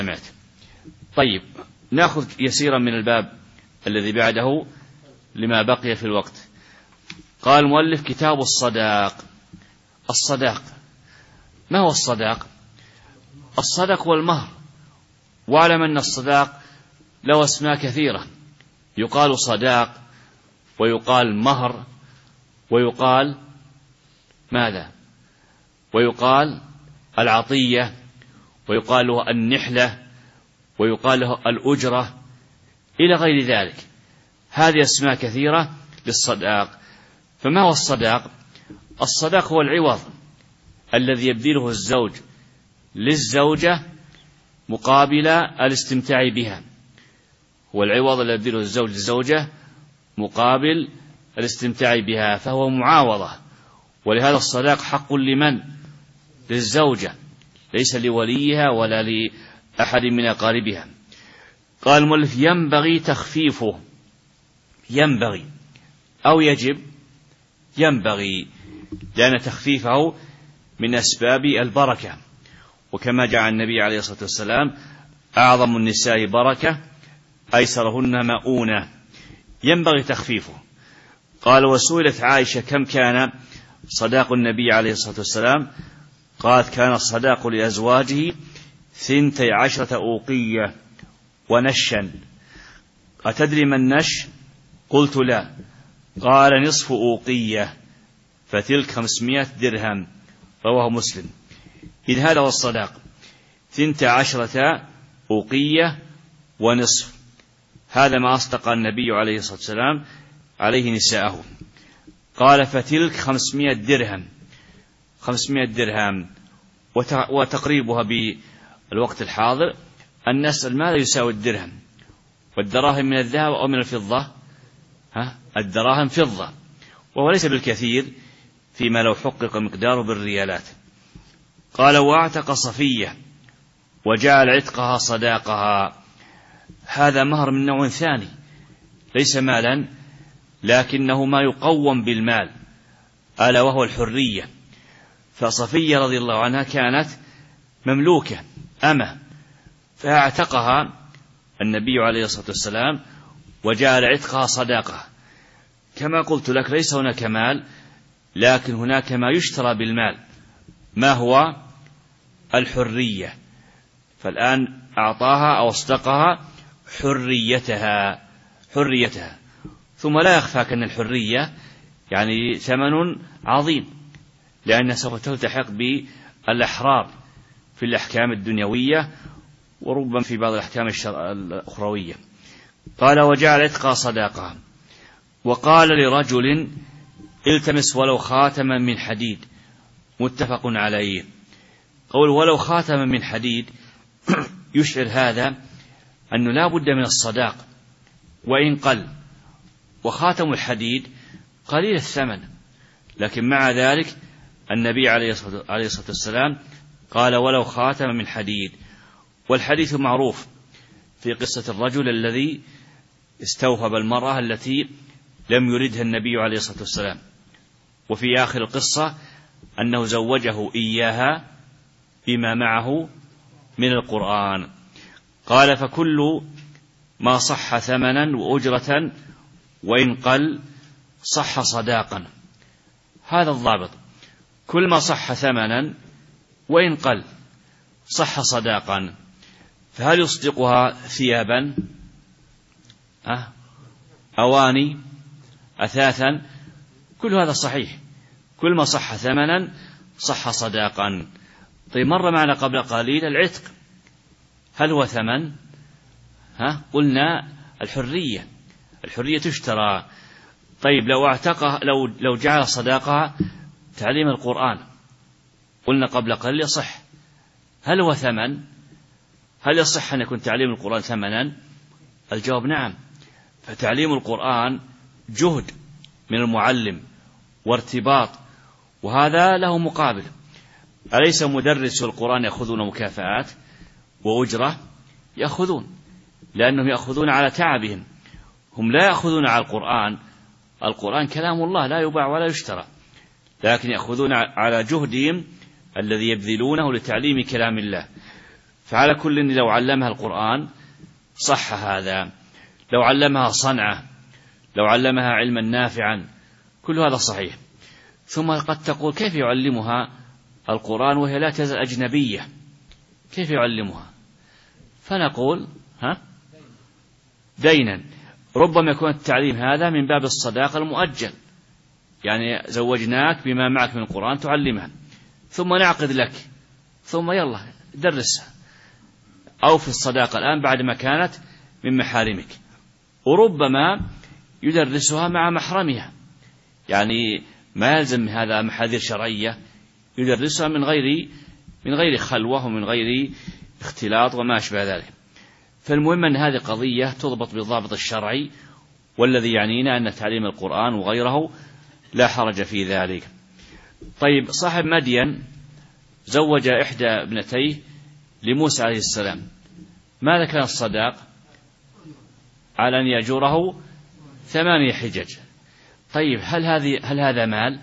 سمعت. طيب، نأخذ يسيرا من الباب الذي بعده لما بقي في الوقت. قال المؤلف: كتاب الصداق. الصداق، ما هو الصداق؟ الصدق والمهر. واعلم أن الصداق له أسماء كثيرة، يقال صداق، ويقال مهر، ويقال ماذا؟ ويقال العطية، ويقال له النحلة، ويقال له الأجرة، إلى غير ذلك. هذه أسماء كثيرة للصداق. فما هو الصداق؟ الصداق هو العوض الذي يبذله الزوج للزوجة مقابل الاستمتاع بها. هو العوض الذي يبذله الزوج للزوجة مقابل الاستمتاع بها، فهو معاوضة. ولهذا الصداق حق لمن؟ للزوجة، ليس لوليها ولا لأحد من أقاربها. قال المؤلف: ينبغي تخفيفه. ينبغي أو يجب؟ ينبغي، لأن تخفيفه من أسباب البركة، وكما جاء النبي عليه الصلاة والسلام: أعظم النساء بركة أيسرهن مؤونة. ينبغي تخفيفه. قال: وسئلت عائشة: كم كان صداق النبي عليه الصلاة والسلام؟ قالت: كان الصداق لأزواجه 12 أوقية ونشا. أتدري ما النش؟ قلت: لا. قال: نصف أوقية، فتلك 500 درهم. رواه مسلم. إذ هذا هو الصداق، 12 أوقية ونصف. هذا ما أصدق النبي عليه الصلاة والسلام عليه نساءه. قال: فتلك 500 درهم. 500 درهم، وتقريبها بالوقت الحاضر أن نسأل: ماذا يساوي الدرهم؟ والدراهم من الذهب أو من الفضة؟ الدراهم فضة، وهو ليس بالكثير فيما لو حقق مقداره بالريالات. قال: واعتق صفية وجعل عتقها صداقها. هذا مهر من نوع ثاني، ليس مالا، لكنه ما يقوم بالمال، ألا وهو الحرية. فصفية رضي الله عنها كانت مملوكة أمة، فاعتقها النبي عليه الصلاة والسلام وجعل عتقها صداقة. كما قلت لك، ليس هناك مال، لكن هناك ما يشترى بالمال. ما هو؟ الحرية. فالآن أعطاها أو أصدقها حريتها. ثم لا يخفاك أن الحرية يعني ثمن عظيم، لأنها سوف تلتحق بالأحرار في الأحكام الدنيوية، وربما في بعض الأحكام الأخروية. قال: وجعل عتقها صداقها. وقال لرجل: التمس ولو خاتما من حديد. متفق عليه. قول ولو خاتما من حديد يشعر هذا أنه لا بد من الصداق وإن قل، وخاتم الحديد قليل الثمن، لكن مع ذلك النبي عليه الصلاة والسلام قال: ولو خاتم من حديد. والحديث معروف في قصة الرجل الذي استوهب المرأة التي لم يردها النبي عليه الصلاة والسلام، وفي آخر القصة أنه زوجه إياها بما معه من القرآن. قال: فكل ما صح ثمنا وأجرة وإن قل صح صداقا. هذا الضابط، كل ما صح ثمنا وإن قل صح صداقا. فهل يصدقها ثيابا، أواني، أثاثا؟ كل هذا صحيح، كل ما صح ثمنا صح صداقا. طيب، مر معنا قبل قليل العتق، هل هو ثمن؟ قلنا الحرية تشترى. طيب، لو اعتقها، لو جعل صداقها تعليم القرآن، قلنا قبل قليل يصح، هل هو ثمن؟ هل يصح أن يكون تعليم القرآن ثمنا؟ الجواب نعم. فتعليم القرآن جهد من المعلم وارتباط، وهذا له مقابل. أليس مدرس القرآن يأخذون مكافآت وأجرة؟ يأخذون، لأنهم يأخذون على تعبهم. هم لا يأخذون على القرآن كلام الله لا يباع ولا يشترى، لكن يأخذون على جهدهم الذي يبذلونه لتعليم كلام الله. فعلى كل لو علمها القرآن صح هذا، لو علمها صنعة، لو علمها علما نافعا، كل هذا صحيح. ثم قد تقول كيف يعلمها القرآن وهي لا تزال أجنبية، كيف يعلمها؟ فنقول دينا. ربما يكون التعليم هذا من باب الصداقة المؤجل، يعني زوجناك بما معك من القرآن تعلمها، ثم نعقد لك، ثم يلا درسها، أو في الصداقة الآن بعد ما كانت من محارمك. وربما يدرسها مع محرمها، يعني ما يلزم هذا محاذير شرعية، يدرسها من غير خلوة ومن غير اختلاط وما أشبه ذلك. فالمهم أن هذه قضية تضبط بالضابط الشرعي، والذي يعنينا أن تعليم القرآن وغيره لا حرج في ذلك. طيب، صاحب مدين زوج إحدى ابنتيه لموسى عليه السلام، ماذا كان الصداق؟ على أن يأجره 8 حجج. طيب، هل هذا مال؟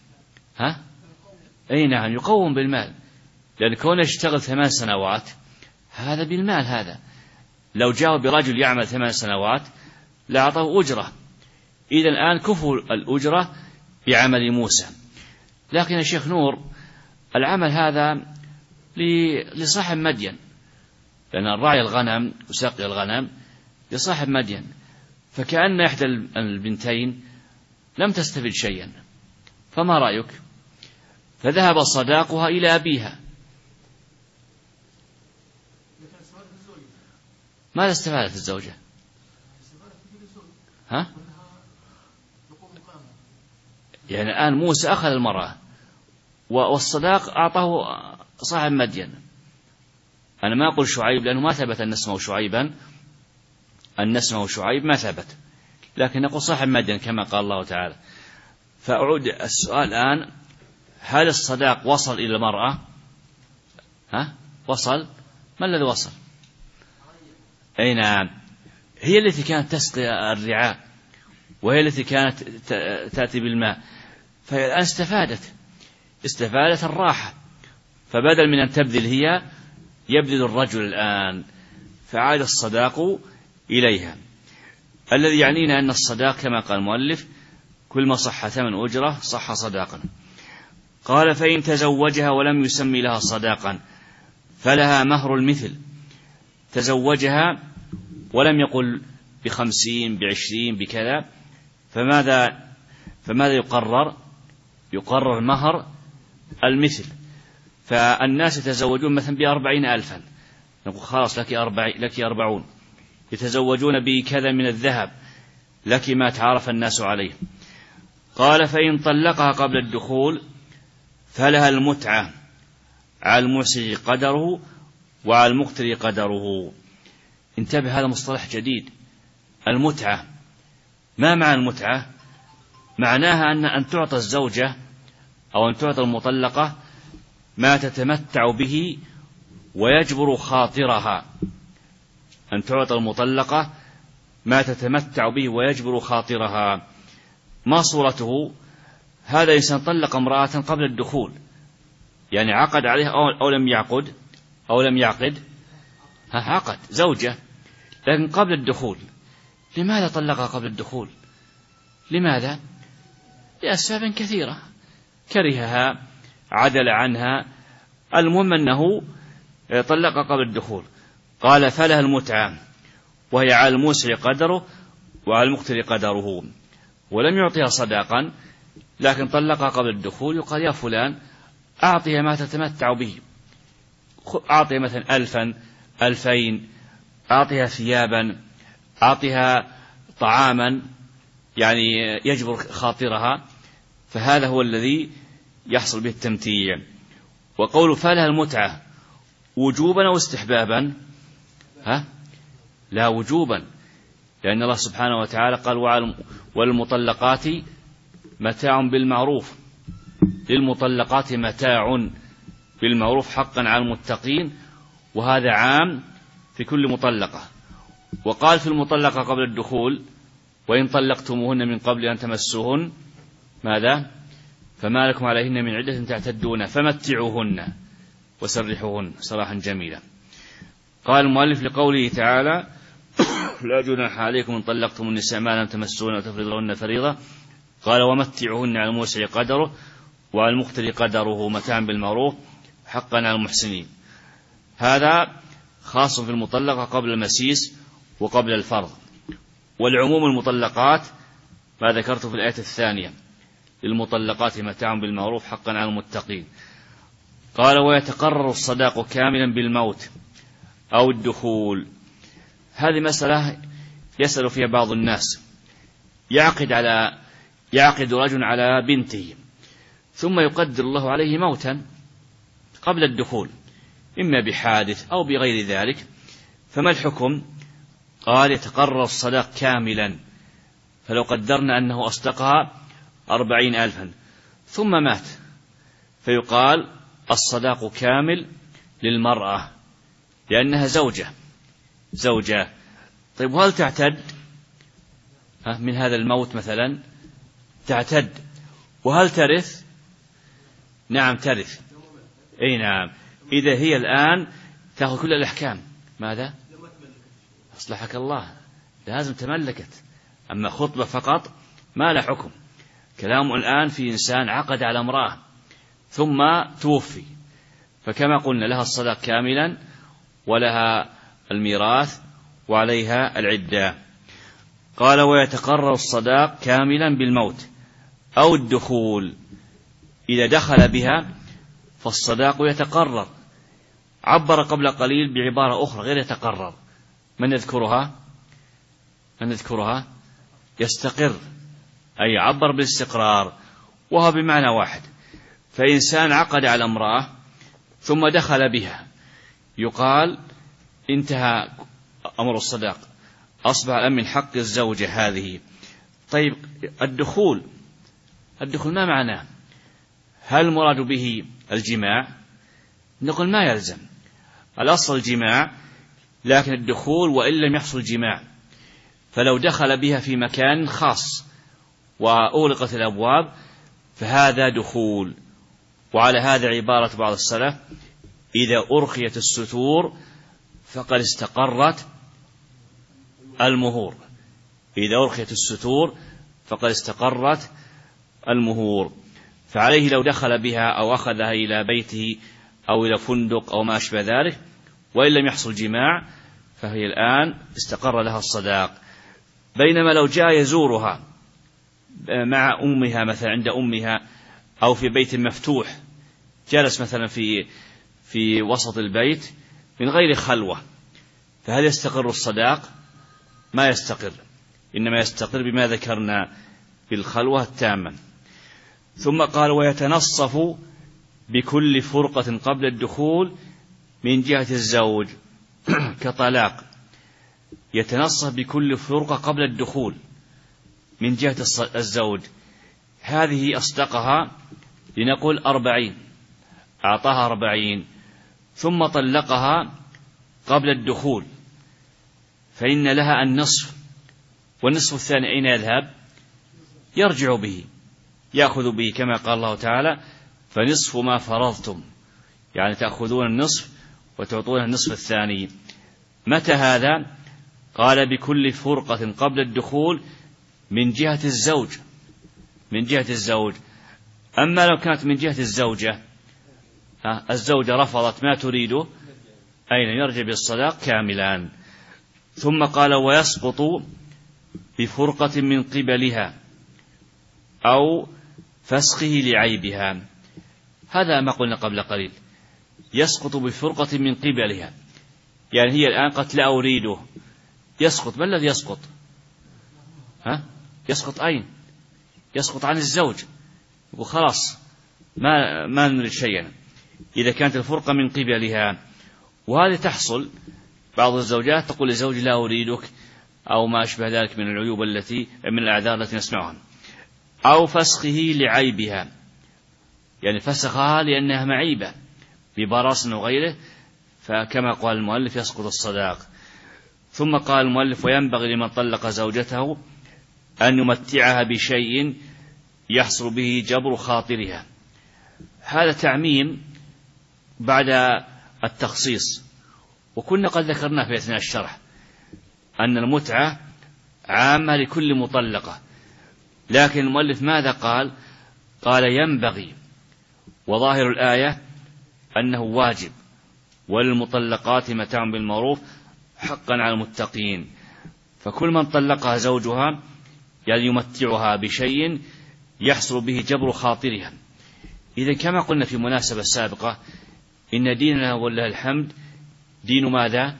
أي نعم، يقوم بالمال، لأن كونه يشتغل 8 سنوات هذا بالمال. هذا لو جاء برجل يعمل 8 سنوات لأعطاه أجرة، إذا الآن كفوا الأجرة بعمل موسى. لكن يا شيخ نور، العمل هذا لصاحب مدين، لأن الراعي الغنم وساقي الغنم لصاحب مدين، فكأن إحدى البنتين لم تستفد شيئا، فما رأيك؟ فذهب صداقها إلى أبيها. ماذا استفادت الزوجة؟ يعني الآن موسى أخذ المرأة والصداق أعطاه صاحب مدين. أنا ما أقول شعيب لأنه ما ثبت أن اسمه شعيبا، أن اسمه شعيب ما ثبت، لكن نقول صاحب مدين كما قال الله تعالى. فأعود السؤال الآن، هل الصداق وصل إلى المرأة؟ وصل؟ ما الذي وصل؟ أي نعم، هي التي كانت تسقي الرعاء، وهي التي كانت تأتي بالماء، فالآن استفادت الراحة، فبدل من أن تبذل هي يبذل الرجل الآن، فعاد الصداق إليها. الذي يعنينا أن الصداق كما قال المؤلف كل ما صح 8 أجرة صح صداقا. قال: فإن تزوجها ولم يسمي لها صداقا فلها مهر المثل. تزوجها ولم يقل ب50 ب20 بكذا، فماذا يقرر مهر المثل. فالناس يتزوجون مثلا ب40,000، نقول خلاص لك 40. يتزوجون بكذا من الذهب، لك ما تعارف الناس عليه. قال: فإن طلقها قبل الدخول فلها المتعة على الموسع قدره وعلى المقتر قدره. انتبه، هذا مصطلح جديد، المتعة. ما معنى المتعة؟ معناها أن تعطى الزوجة أو أن تعطى المطلقة ما تتمتع به ويجبر خاطرها. أن تعطى المطلقة ما تتمتع به ويجبر خاطرها. ما صورته؟ هذا إنسان طلق امرأة قبل الدخول، يعني عقد عليها أو لم يعقد عقد زوجة، لكن قبل الدخول. لماذا طلقها قبل الدخول؟ لماذا؟ لأسباب كثيرة، كرهها، عدل عنها، المهم أنه طلقها قبل الدخول. قال: فلها المتعة وهي على الموسع قدره وعلى المقتر قدره. ولم يعطيها صداقا، لكن طلقها قبل الدخول. يقال: يا فلان أعطيها ما تتمتع به، أعطيها مثلا 1000 2000، أعطيها ثيابا، أعطيها طعاما، يعني يجبر خاطرها. فهذا هو الذي يحصل به التمتيع. وقول فلها المتعة وجوبا أو استحبابا؟ لا، وجوبا، لأن الله سبحانه وتعالى قال: والمطلقات متاع بالمعروف. للمطلقات متاع بالمعروف حقا على المتقين، وهذا عام في كل مطلقة. وقال في المطلقة قبل الدخول: وإن طلقتموهن من قبل أن تمسوهن ماذا؟ فما لكم عليهن من عدة تعتدون فمتعوهن وسرحوهن سراحا جميلا. قال المؤلف لقوله تعالى لا جناح عليكم إن طلقتم النساء ما لم تمسون وتفرضوا لهن فريضة. قال ومتعوهن على الموسع قدره وعلى المقتر قدره متاعا بالمعروف حقا على المحسنين. هذا خاص في المطلقة قبل المسيس وقبل الفرض، والعموم المطلقات ما ذكرت في الآية الثانية للمطلقات متاع بالمعروف حقا على المتقين. قال ويتقرر الصداق كاملا بالموت أو الدخول. هذه مسألة يسأل فيها بعض الناس. يعقد رجل على بنته ثم يقدر الله عليه موتا قبل الدخول إما بحادث أو بغير ذلك، فما الحكم؟ قال يتقرر الصداق كاملا، فلو قدرنا أنه أصدقها 40,000 ثم مات فيقال الصداق كامل للمرأة لأنها زوجة. طيب وهل تعتد من هذا الموت مثلا؟ تعتد. وهل ترث؟ نعم ترث. أي نعم. إذا هي الآن تأخذ كل الأحكام. ماذا؟ أصلحك الله، لازم تملكت. أما خطبة فقط ما له حكم. كلام الآن في إنسان عقد على امرأة ثم توفي، فكما قلنا لها الصداق كاملا ولها الميراث وعليها العدة. قال ويتقرر الصداق كاملا بالموت أو الدخول. إذا دخل بها فالصداق يتقرر. عبر قبل قليل بعبارة أخرى غير يتقرر. من يذكرها؟ يستقر، أي عبر بالاستقرار، وهو بمعنى واحد. فإنسان عقد على امرأة ثم دخل بها يقال انتهى أمر الصداق، أصبح الآن من حق الزوجة هذه. طيب الدخول ما معناه؟ هل المراد به الجماع؟ نقول ما يلزم، الأصل الجماع، لكن الدخول وإن لم يحصل جماع، فلو دخل بها في مكان خاص وأغلقت الأبواب فهذا دخول. وعلى هذا عبارة بعض السلف إذا أرخيت الستور فقد استقرت المهور. إذا أرخيت الستور فقد استقرت المهور. فعليه لو دخل بها أو أخذها إلى بيته أو إلى فندق أو ما أشبه ذلك وإن لم يحصل جماع فهي الآن استقر لها الصداق. بينما لو جاء يزورها مع أمها مثلا عند أمها أو في بيت مفتوح، جلس مثلا في وسط البيت من غير خلوة، فهل يستقر الصداق؟ ما يستقر، إنما يستقر بما ذكرنا بالخلوة التامة. ثم قال ويتنصف بكل فرقة قبل الدخول من جهة الزوج كطلاق. يتنصف بكل فرقة قبل الدخول من جهة الزوج. هذه أصدقها لنقول 40، أعطاها 40 ثم طلقها قبل الدخول، فإن لها النصف، والنصف الثاني أين يذهب؟ يرجع به، يأخذ به كما قال الله تعالى فنصف ما فرضتم، يعني تأخذون النصف وتعطون النصف الثاني. متى هذا؟ قال بكل فرقة قبل الدخول من جهة الزوج. أما لو كانت من جهة الزوجة، الزوجة رفضت ما تريده، أين يرجع بالصداق كاملا. ثم قال ويسقط بفرقة من قبلها أو فسخه لعيبها. هذا ما قلنا قبل قليل، يسقط بفرقة من قبلها، يعني هي الآن قالت لا أريده، يسقط. ما الذي يسقط؟ يسقط أين؟ يسقط عن الزوج، وخلاص ما نريد شيئا إذا كانت الفرقة من قبلها. وهذه تحصل، بعض الزوجات تقول لزوجي لا أريدك أو ما أشبه ذلك من العيوب من الأعذار التي نسمعها. أو فسخه لعيبها، يعني فسخها لأنها معيبة ببراس وغيره، فكما قال المؤلف يسقط الصداق. ثم قال المؤلف وينبغي لمن طلق زوجته أن يمتعها بشيء يحصل به جبر خاطرها. هذا تعميم بعد التخصيص، وكنا قد ذكرنا في أثناء الشرح أن المتعة عامة لكل مطلقة، لكن المؤلف ماذا قال؟ قال ينبغي، وظاهر الآية أنه واجب، وللمطلقات متاع بالمعروف حقا على المتقين. فكل من طلقها زوجها يعني يمتعها بشيء يحصل به جبر خاطرها. إذا كما قلنا في مناسبة سابقة إن ديننا ولله الحمد دين ماذا؟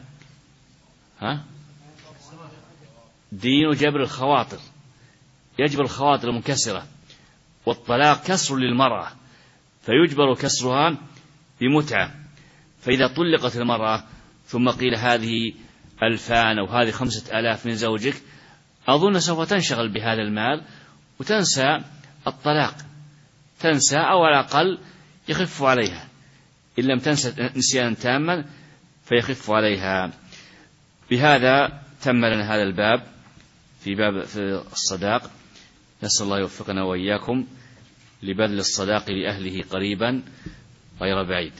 دين جبر الخواطر، يجبر الخواطر المنكسرة، والطلاق كسر للمرأة فيجبر كسرها بمتعة. فإذا طلقت المرأة ثم قيل هذه 2000 أو هذه 5000 من زوجك، أظن سوف تنشغل بهذا المال وتنسى الطلاق، تنسى أو على الأقل يخف عليها، إن لم تنسى نسيانا تاما فيخف عليها. بهذا تم لنا هذا الباب في الصداق. نسأل الله يوفقنا وإياكم لبذل الصداق لأهله قريبا غير بعيد.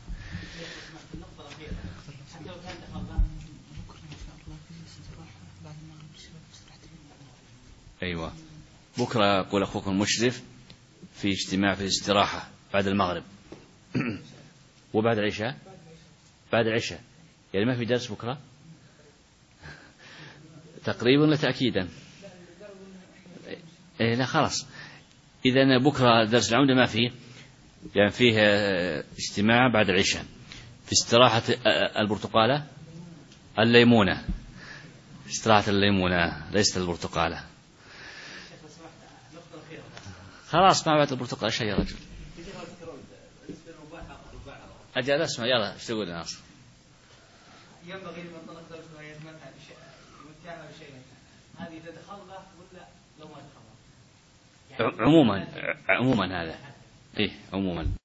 أيوة، بكرة يقول أخوكم المشرف في اجتماع في الاستراحة بعد المغرب وبعد العشاء. بعد العشاء يعني ما في درس بكرة تقريبا ولا تأكيدا؟ إيه لا خلاص، إذا بكرة درس العمدة ما فيه، يعني فيه اجتماع بعد العشاء في استراحة البرتقالة الليمونة، استراحة الليمونة ليست البرتقالة. خلاص ما بعد البرتقالة شيء يا رجل. أجل اسمع يلا ايش تقول يا ناصر؟ ينبغي لمن طلق زوجها يمتعها بشيء، هذه إذا دخلها ولا لو ما دخلها؟ عموما هذا إيه عموما